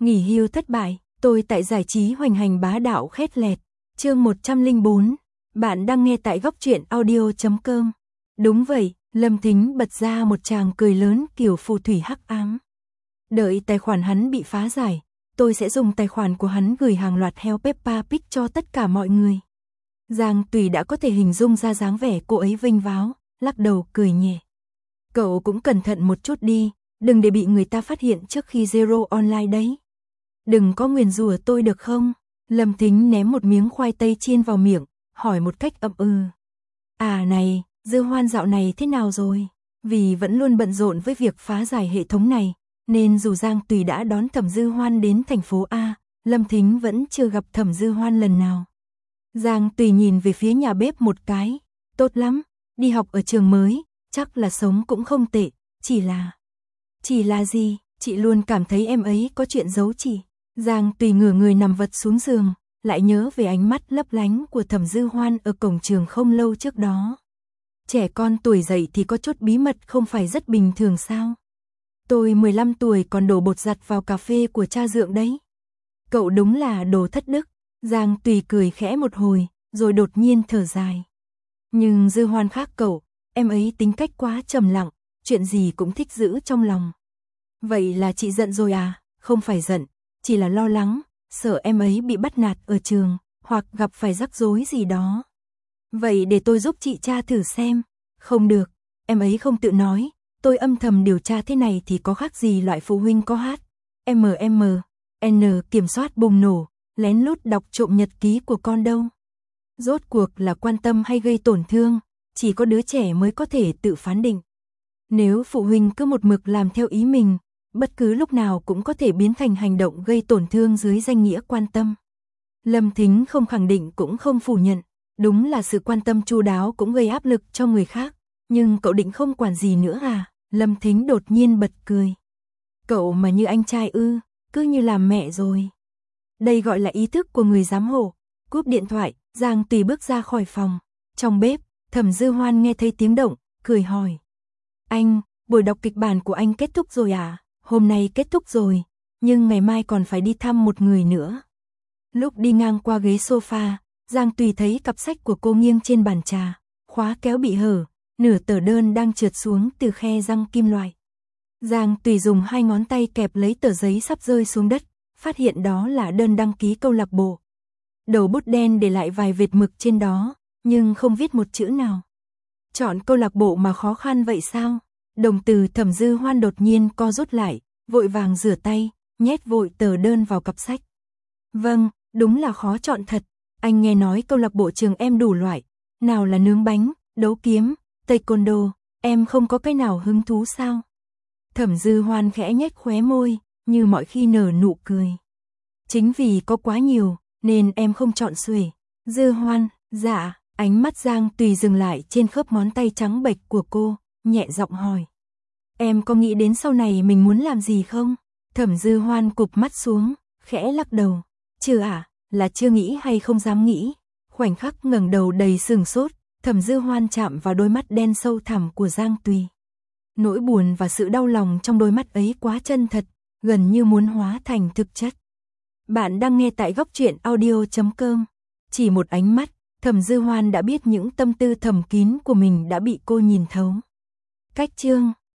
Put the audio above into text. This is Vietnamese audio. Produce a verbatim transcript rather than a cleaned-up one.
Nghỉ hưu thất bại, tôi tại giải trí hoành hành bá đạo khét lẹt. Chương một trăm lẻ bốn. Bạn đang nghe tại góc truyện audio chấm com. Đúng vậy, Lâm Thính bật ra một tràng cười lớn kiểu phù thủy hắc ám. Đợi tài khoản hắn bị phá giải, tôi sẽ dùng tài khoản của hắn gửi hàng loạt heo Peppa Pig cho tất cả mọi người. Giang Tùy đã có thể hình dung ra dáng vẻ cô ấy vênh váo, lắc đầu cười nhẹ. Cậu cũng cẩn thận một chút đi, đừng để bị người ta phát hiện trước khi Zero online đấy. Đừng có nguyền rủa tôi được không? Lâm Thính ném một miếng khoai tây chiên vào miệng, hỏi một cách ậm ừ. À này, Dư Hoan dạo này thế nào rồi? Vì vẫn luôn bận rộn với việc phá giải hệ thống này, nên dù Giang Tùy đã đón Thẩm Dư Hoan đến thành phố A, Lâm Thính vẫn chưa gặp Thẩm Dư Hoan lần nào. Giang Tùy nhìn về phía nhà bếp một cái, tốt lắm, đi học ở trường mới, chắc là sống cũng không tệ, chỉ là... Chỉ là gì? Chị luôn cảm thấy em ấy có chuyện giấu chị. Giang Tùy ngửa người nằm vật xuống giường, lại nhớ về ánh mắt lấp lánh của Thẩm Dư Hoan ở cổng trường không lâu trước đó. Trẻ con tuổi dậy thì có chút bí mật không phải rất bình thường sao? Tôi mười lăm tuổi còn đổ bột giặt vào cà phê của cha dượng đấy. Cậu đúng là đồ thất đức. Giang Tùy cười khẽ một hồi, rồi đột nhiên thở dài. Nhưng Dư Hoan khác cậu, em ấy tính cách quá trầm lặng, chuyện gì cũng thích giữ trong lòng. Vậy là chị giận rồi à? Không phải giận, chỉ là lo lắng, sợ em ấy bị bắt nạt ở trường, hoặc gặp phải rắc rối gì đó. Vậy để tôi giúp chị tra thử xem. Không được, em ấy không tự nói, tôi âm thầm điều tra thế này thì có khác gì loại phụ huynh có hát. em em en kiểm soát bùng nổ, lén lút đọc trộm nhật ký của con đâu. Rốt cuộc là quan tâm hay gây tổn thương, chỉ có đứa trẻ mới có thể tự phán định. Nếu phụ huynh cứ một mực làm theo ý mình, bất cứ lúc nào cũng có thể biến thành hành động gây tổn thương dưới danh nghĩa quan tâm. Lâm Thính không khẳng định cũng không phủ nhận, đúng là sự quan tâm chu đáo cũng gây áp lực cho người khác, nhưng cậu định không quản gì nữa à? Lâm Thính đột nhiên bật cười. Cậu mà như anh trai ư, cứ như làm mẹ rồi. Đây gọi là ý thức của người giám hộ. Cúp điện thoại, Giang Tùy bước ra khỏi phòng. Trong bếp, Thẩm Dư Hoan nghe thấy tiếng động, cười hỏi. Anh, buổi đọc kịch bản của anh kết thúc rồi à? Hôm nay kết thúc rồi, nhưng ngày mai còn phải đi thăm một người nữa. Lúc đi ngang qua ghế sofa, Giang Tùy thấy cặp sách của cô nghiêng trên bàn trà, khóa kéo bị hở, nửa tờ đơn đang trượt xuống từ khe răng kim loại. Giang Tùy dùng hai ngón tay kẹp lấy tờ giấy sắp rơi xuống đất, phát hiện đó là đơn đăng ký câu lạc bộ. Đầu bút đen để lại vài vệt mực trên đó, nhưng không viết một chữ nào. Chọn câu lạc bộ mà khó khăn vậy sao? Đồng từ Thẩm Dư Hoan đột nhiên co rút lại, vội vàng rửa tay, nhét vội tờ đơn vào cặp sách. Vâng, đúng là khó chọn thật. Anh nghe nói câu lạc bộ trường em đủ loại, nào là nướng bánh, đấu kiếm, taekwondo, em không có cái nào hứng thú sao? Thẩm Dư Hoan khẽ nhếch khóe môi, như mọi khi nở nụ cười. Chính vì có quá nhiều, nên em không chọn xuể. Dư Hoan, dạ, ánh mắt Giang Tùy dừng lại trên khớp ngón tay trắng bệch của cô, nhẹ giọng hỏi. Em có nghĩ đến sau này mình muốn làm gì không? Thẩm Dư Hoan cụp mắt xuống, khẽ lắc đầu. Chưa à, là chưa nghĩ hay không dám nghĩ. Khoảnh khắc ngẩng đầu đầy sừng sốt, Thẩm Dư Hoan chạm vào đôi mắt đen sâu thẳm của Giang Tùy. Nỗi buồn và sự đau lòng trong đôi mắt ấy quá chân thật, gần như muốn hóa thành thực chất. Bạn đang nghe tại góc truyện audio chấm com. Chỉ một ánh mắt, Thẩm Dư Hoan đã biết những tâm tư thầm kín của mình đã bị cô nhìn thấu. Cách chương